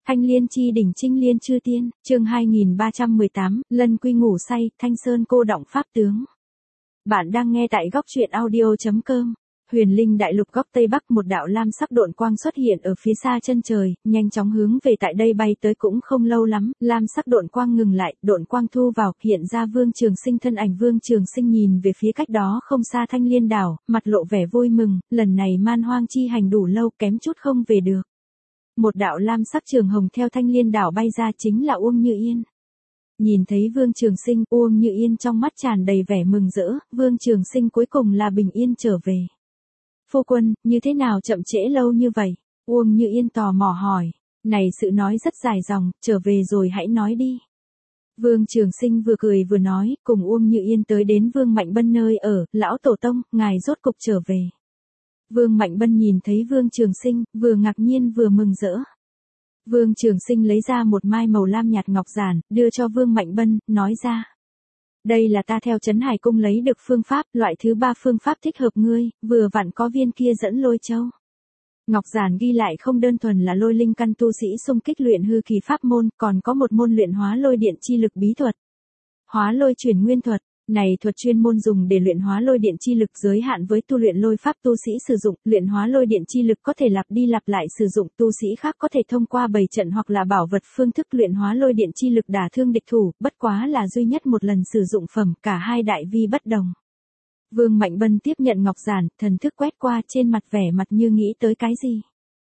Thanh Liên chi đỉnh Trinh Liên chư tiên, chương 2318, Lân Quy ngủ say, Thanh Sơn cô động pháp tướng. Bạn đang nghe tại góc truyện audio.com. Huyền Linh đại lục góc Tây Bắc, một đạo lam sắc độn quang xuất hiện ở phía xa chân trời, nhanh chóng hướng về tại đây bay tới. Cũng không lâu lắm, lam sắc độn quang ngừng lại, độn quang thu vào, hiện ra Vương Trường Sinh thân ảnh. Vương Trường Sinh nhìn về phía cách đó không xa Thanh Liên đảo, mặt lộ vẻ vui mừng, lần này man hoang chi hành đủ lâu, kém chút không về được. Một đạo lam sắc trường hồng theo Thanh Liên đảo bay ra, chính là Uông Như Yên. Nhìn thấy Vương Trường Sinh, Uông Như Yên trong mắt tràn đầy vẻ mừng rỡ, Vương Trường Sinh cuối cùng là bình yên trở về. Phu quân, như thế nào chậm trễ lâu như vậy? Uông Như Yên tò mò hỏi. Này, sự nói rất dài dòng, trở về rồi hãy nói đi. Vương Trường Sinh vừa cười vừa nói, cùng Uông Như Yên tới đến Vương Mạnh Bân nơi ở. Lão tổ tông, ngài rốt cục trở về. Vương Mạnh Bân nhìn thấy Vương Trường Sinh, vừa ngạc nhiên vừa mừng rỡ. Vương Trường Sinh lấy ra một mai màu lam nhạt ngọc giản, đưa cho Vương Mạnh Bân, nói ra. Đây là ta theo Trấn Hải Cung lấy được phương pháp, loại thứ 3 phương pháp thích hợp ngươi, vừa vặn có viên kia dẫn lôi châu. Ngọc giản ghi lại không đơn thuần là lôi linh căn tu sĩ xung kích luyện hư kỳ pháp môn, còn có một môn luyện hóa lôi điện chi lực bí thuật. Hóa lôi chuyển nguyên thuật. Này thuật chuyên môn dùng để luyện hóa lôi điện chi lực, giới hạn với tu luyện lôi pháp tu sĩ sử dụng. Luyện hóa lôi điện chi lực có thể lặp đi lặp lại sử dụng, tu sĩ khác có thể thông qua bày trận hoặc là bảo vật phương thức luyện hóa lôi điện chi lực đả thương địch thủ, bất quá là duy nhất một lần sử dụng phẩm, cả hai đại vi bất đồng. Vương Mạnh Bân tiếp nhận ngọc giản, thần thức quét qua, trên mặt vẻ mặt như nghĩ tới cái gì.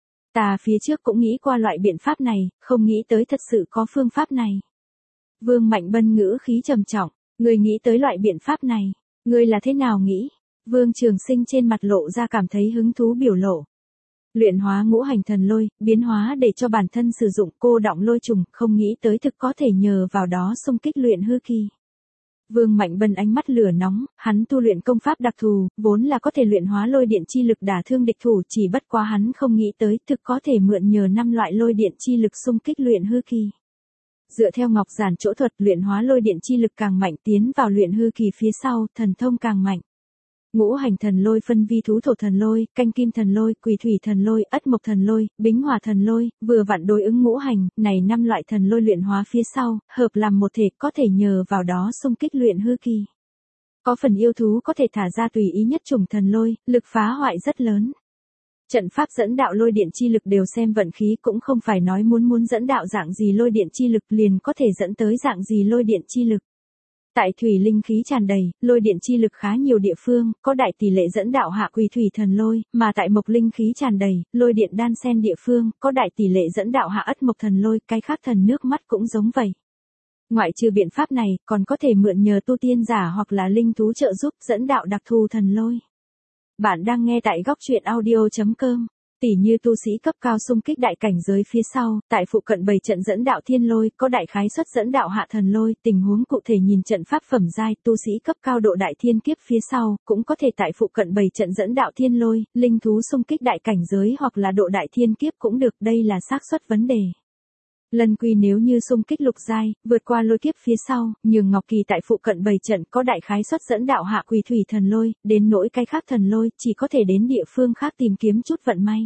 Ta phía trước cũng nghĩ qua loại biện pháp này, không nghĩ tới thật sự có phương pháp này. Vương Mạnh Bân ngữ khí trầm trọng. Ngươi nghĩ tới loại biện pháp này, ngươi là thế nào nghĩ? Vương Trường Sinh trên mặt lộ ra cảm thấy hứng thú biểu lộ. Luyện hóa ngũ hành thần lôi, biến hóa để cho bản thân sử dụng, cô đọng lôi trùng, không nghĩ tới thực có thể nhờ vào đó xung kích luyện hư kỳ. Vương Mạnh Bân ánh mắt lửa nóng, hắn tu luyện công pháp đặc thù, vốn là có thể luyện hóa lôi điện chi lực đả thương địch thủ, chỉ bất quá hắn không nghĩ tới thực có thể mượn nhờ 5 loại lôi điện chi lực xung kích luyện hư kỳ. Dựa theo ngọc giản chỗ thuật, luyện hóa lôi điện chi lực càng mạnh, tiến vào luyện hư kỳ phía sau, thần thông càng mạnh. Ngũ hành thần lôi phân vi thú thổ thần lôi, canh kim thần lôi, quỷ thủy thần lôi, ất mộc thần lôi, bính hỏa thần lôi, vừa vặn đối ứng ngũ hành, này 5 loại thần lôi luyện hóa phía sau, hợp làm một thể, có thể nhờ vào đó xung kích luyện hư kỳ. Có phần yêu thú có thể thả ra tùy ý nhất chủng thần lôi, lực phá hoại rất lớn. Trận pháp dẫn đạo lôi điện chi lực đều xem vận khí, cũng không phải nói muốn dẫn đạo dạng gì lôi điện chi lực liền có thể dẫn tới dạng gì lôi điện chi lực. Tại thủy linh khí tràn đầy, lôi điện chi lực khá nhiều địa phương, có đại tỷ lệ dẫn đạo hạ quỷ thủy thần lôi, mà tại mộc linh khí tràn đầy, lôi điện đan xen địa phương, có đại tỷ lệ dẫn đạo hạ ất mộc thần lôi, cái khác thần nước mắt cũng giống vậy. Ngoại trừ biện pháp này, còn có thể mượn nhờ tu tiên giả hoặc là linh thú trợ giúp dẫn đạo đặc thù thần lôi. Bạn đang nghe tại góc truyện audio.com. Tỷ như tu sĩ cấp cao xung kích đại cảnh giới phía sau, tại phụ cận bày trận dẫn đạo thiên lôi, có đại khái suất dẫn đạo hạ thần lôi, tình huống cụ thể nhìn trận pháp phẩm giai, tu sĩ cấp cao độ đại thiên kiếp phía sau, cũng có thể tại phụ cận bày trận dẫn đạo thiên lôi, linh thú xung kích đại cảnh giới hoặc là độ đại thiên kiếp cũng được, đây là xác suất vấn đề. Lân Quy nếu như xung kích lục giai, vượt qua lôi kiếp phía sau, nhường Ngọc Kỳ tại phụ cận bày trận có đại khái suất dẫn đạo hạ quỷ thủy thần lôi, đến nỗi cái khác thần lôi, chỉ có thể đến địa phương khác tìm kiếm chút vận may.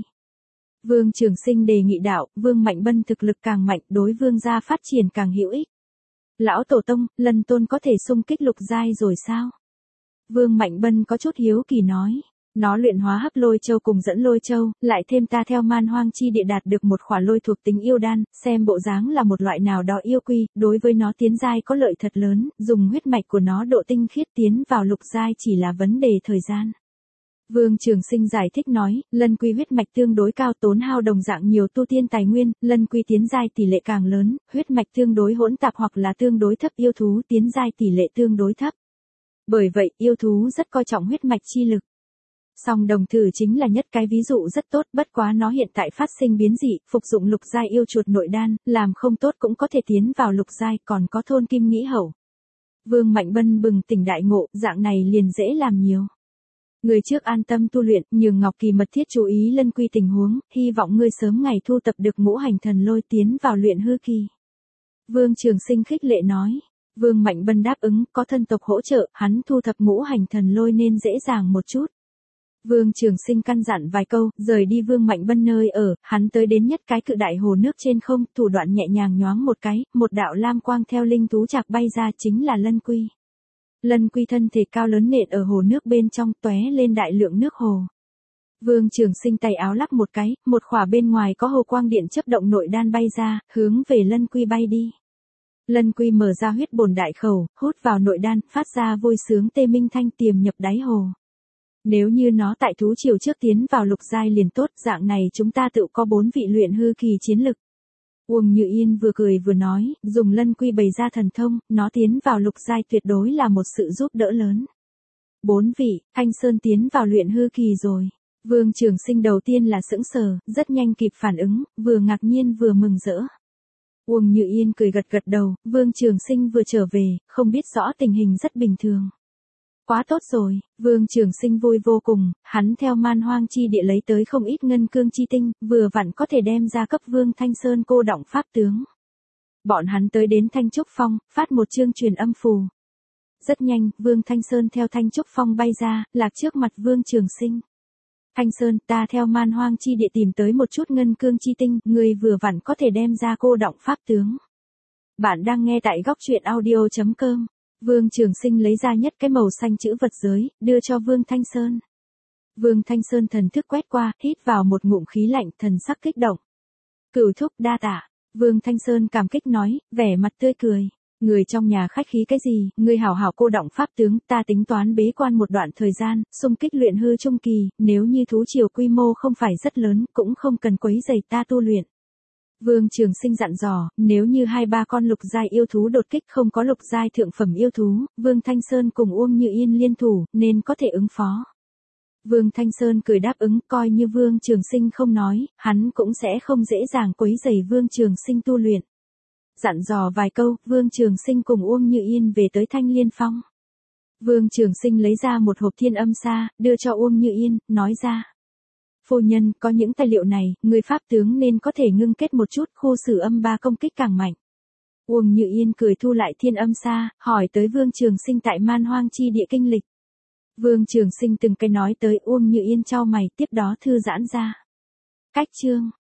Vương Trường Sinh đề nghị đạo, Vương Mạnh Bân thực lực càng mạnh, đối vương gia phát triển càng hữu ích. Lão tổ tông, Lân Tôn có thể xung kích lục giai rồi sao? Vương Mạnh Bân có chút hiếu kỳ nói. Nó luyện hóa hấp lôi châu cùng dẫn lôi châu, lại thêm ta theo man hoang chi địa đạt được một khỏa lôi thuộc tính yêu đan, xem bộ dáng là một loại nào đó yêu quy, đối với nó tiến giai có lợi thật lớn, dùng huyết mạch của nó độ tinh khiết tiến vào lục giai chỉ là vấn đề thời gian. Vương Trường Sinh giải thích nói, Lân Quy huyết mạch tương đối cao, tốn hao đồng dạng nhiều tu tiên tài nguyên, Lân Quy tiến giai tỷ lệ càng lớn, huyết mạch tương đối hỗn tạp hoặc là tương đối thấp, yêu thú tiến giai tỷ lệ tương đối thấp. Bởi vậy, yêu thú rất coi trọng huyết mạch chi lực. Song đồng thử chính là nhất cái ví dụ rất tốt, bất quá nó hiện tại phát sinh biến dị, phục dụng lục giai yêu chuột nội đan, làm không tốt cũng có thể tiến vào lục giai, còn có thôn kim nghĩ hậu. Vương Mạnh Bân bừng tỉnh đại ngộ, dạng này liền dễ làm nhiều. Người trước an tâm tu luyện, nhường Ngọc Kỳ mật thiết chú ý Lân Quy tình huống, hy vọng ngươi sớm ngày thu tập được ngũ hành thần lôi tiến vào luyện hư kỳ. Vương Trường Sinh khích lệ nói. Vương Mạnh Bân đáp ứng, có thân tộc hỗ trợ, hắn thu thập ngũ hành thần lôi nên dễ dàng một chút. Vương Trường Sinh căn dặn vài câu, rời đi Vương Mạnh Bân nơi ở, hắn tới đến nhất cái cự đại hồ nước trên không, thủ đoạn nhẹ nhàng nhoáng một cái, một đạo lam quang theo linh thú trạc bay ra chính là Lân Quy. Lân Quy thân thể cao lớn nện ở hồ nước bên trong, tóe lên đại lượng nước hồ. Vương Trường Sinh tay áo lắc một cái, một khỏa bên ngoài có hồ quang điện chớp động nội đan bay ra, hướng về Lân Quy bay đi. Lân Quy mở ra huyết bổn đại khẩu, hút vào nội đan, phát ra vui sướng tê minh thanh tiềm nhập đáy hồ. Nếu như nó tại thú triều trước tiến vào lục giai liền tốt, dạng này chúng ta tự có 4 vị luyện hư kỳ chiến lực. Uông Như Yên vừa cười vừa nói, dùng Lân Quy bày ra thần thông, nó tiến vào lục giai tuyệt đối là một sự giúp đỡ lớn. 4 vị, Thanh Sơn tiến vào luyện hư kỳ rồi. Vương Trường Sinh đầu tiên là sững sờ, rất nhanh kịp phản ứng, vừa ngạc nhiên vừa mừng rỡ. Uông Như Yên cười gật gật đầu, Vương Trường Sinh vừa trở về, không biết rõ tình hình rất bình thường. Quá tốt rồi, Vương Trường Sinh vui vô cùng, hắn theo Man Hoang chi địa lấy tới không ít ngân cương chi tinh, vừa vặn có thể đem ra cấp Vương Thanh Sơn cô đọng pháp tướng. Bọn hắn tới đến Thanh Trúc Phong, phát một chương truyền âm phù. Rất nhanh, Vương Thanh Sơn theo Thanh Trúc Phong bay ra, lạc trước mặt Vương Trường Sinh. Thanh Sơn, ta theo Man Hoang chi địa tìm tới một chút ngân cương chi tinh, người vừa vặn có thể đem ra cô đọng pháp tướng. Bạn đang nghe tại góc truyện audio.com. Vương Trường Sinh lấy ra nhất cái màu xanh chữ vật giới, đưa cho Vương Thanh Sơn. Vương Thanh Sơn thần thức quét qua, hít vào một ngụm khí lạnh, thần sắc kích động. Cửu thúc đa tạ. Vương Thanh Sơn cảm kích nói, vẻ mặt tươi cười. Người trong nhà khách khí cái gì, người hảo hảo cô đọng pháp tướng, ta tính toán bế quan một đoạn thời gian, xung kích luyện hư trung kỳ, nếu như thú triều quy mô không phải rất lớn, cũng không cần quấy rầy ta tu luyện. Vương Trường Sinh dặn dò, nếu như 2-3 con lục giai yêu thú đột kích không có lục giai thượng phẩm yêu thú, Vương Thanh Sơn cùng Uông Như Yên liên thủ, nên có thể ứng phó. Vương Thanh Sơn cười đáp ứng, coi như Vương Trường Sinh không nói, hắn cũng sẽ không dễ dàng quấy rầy Vương Trường Sinh tu luyện. Dặn dò vài câu, Vương Trường Sinh cùng Uông Như Yên về tới Thanh Liên Phong. Vương Trường Sinh lấy ra một hộp thiên âm sa, đưa cho Uông Như Yên, nói ra. Phu nhân, có những tài liệu này, người pháp tướng nên có thể ngưng kết một chút, khu xử âm 3 công kích càng mạnh. Uông Như Yên cười thu lại thiên âm sa, hỏi tới Vương Trường Sinh tại Man Hoang chi địa kinh lịch. Vương Trường Sinh từng cái nói tới, Uông Như Yên chau mày, tiếp đó thư giãn ra. Cách chương.